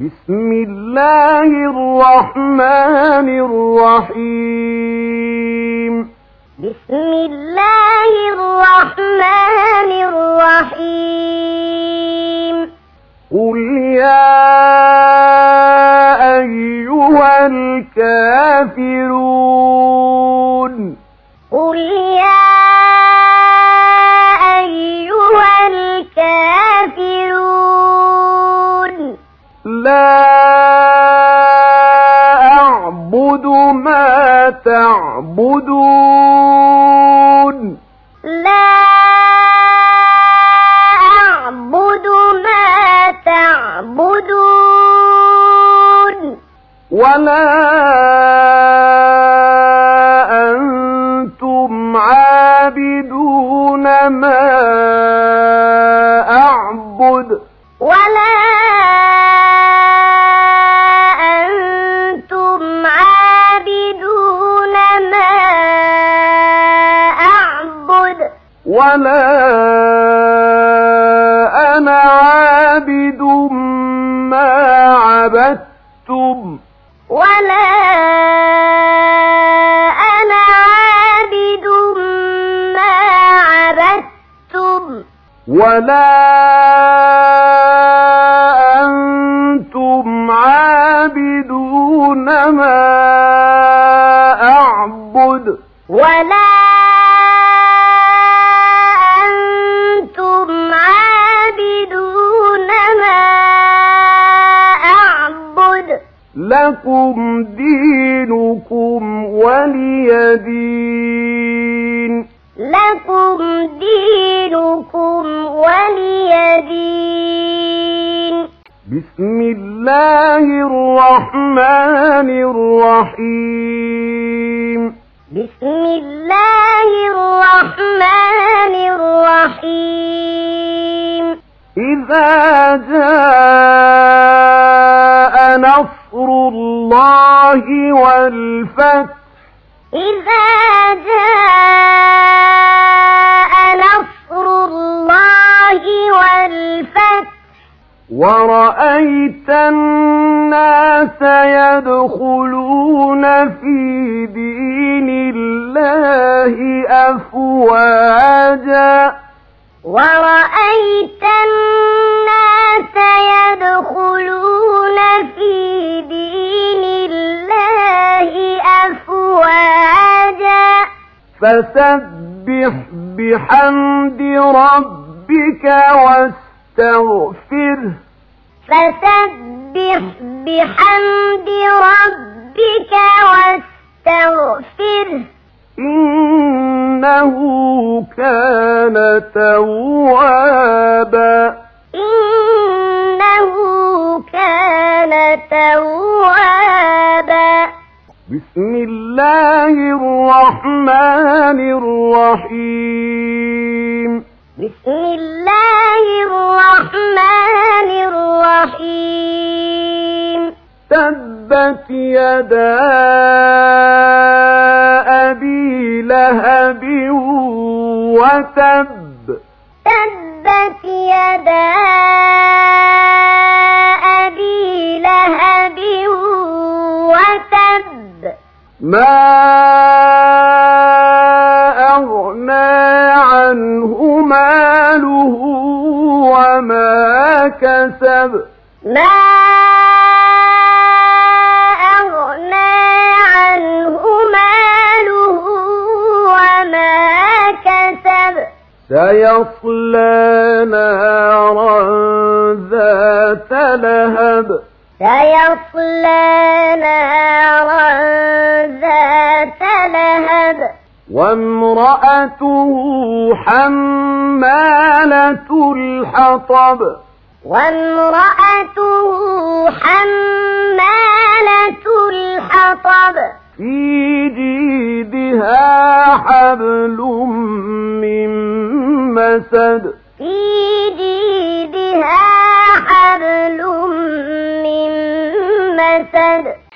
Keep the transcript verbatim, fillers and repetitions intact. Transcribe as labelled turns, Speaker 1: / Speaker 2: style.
Speaker 1: بسم الله الرحمن الرحيم
Speaker 2: بسم الله الرحمن الرحيم
Speaker 1: قل يا أيها الكافرون
Speaker 2: قل يا أيها الكافرون
Speaker 1: لا أعبد ما تعبدون
Speaker 2: لا أعبد ما تعبدون
Speaker 1: ولا أنتم عابدون ما أعبد
Speaker 2: ولا أنتم عابدون ما أعبد
Speaker 1: ولا أنا عابد ما عبدتم
Speaker 2: ولا أنا عابد ما عبدتم
Speaker 1: ولا أنتم عابدون ما أعبد
Speaker 2: ولا أنتم عابدون ما أعبد
Speaker 1: لكم دينكم ولي دين
Speaker 2: لكم دينكم ولي دين
Speaker 1: بسم الله الرحمن الرحيم
Speaker 2: بسم الله الرحمن الرحيم
Speaker 1: إذا جاء نصر الله والفتح
Speaker 2: إذا جاء نصر الله والفتح
Speaker 1: ورأيت الناس يدخلون في دين الله أفواجا
Speaker 2: ورأيت الناس يدخلون في دين الله أفواجا
Speaker 1: فسبح بحمد ربك واستغفره
Speaker 2: فسبح بحمد ربك واستغفره
Speaker 1: إنه كان توابا
Speaker 2: إنه كان توابا
Speaker 1: بسم الله الرحمن الرحيم
Speaker 2: بسم الله الرحمن الرحيم
Speaker 1: تبت يدا أبي لهب وتب
Speaker 2: تبت يدا أبي لهب وتب
Speaker 1: ما أغنى عنه ماله وما كسب
Speaker 2: ما أغنى عنه ماله وما كسب
Speaker 1: سيصلى نارا ذات لهب
Speaker 2: سيصلى نارا ذات لهب
Speaker 1: وامرأته حمالة الحطب
Speaker 2: وامرأته حمالة الحطب
Speaker 1: في جيدها حبل من مسد
Speaker 2: في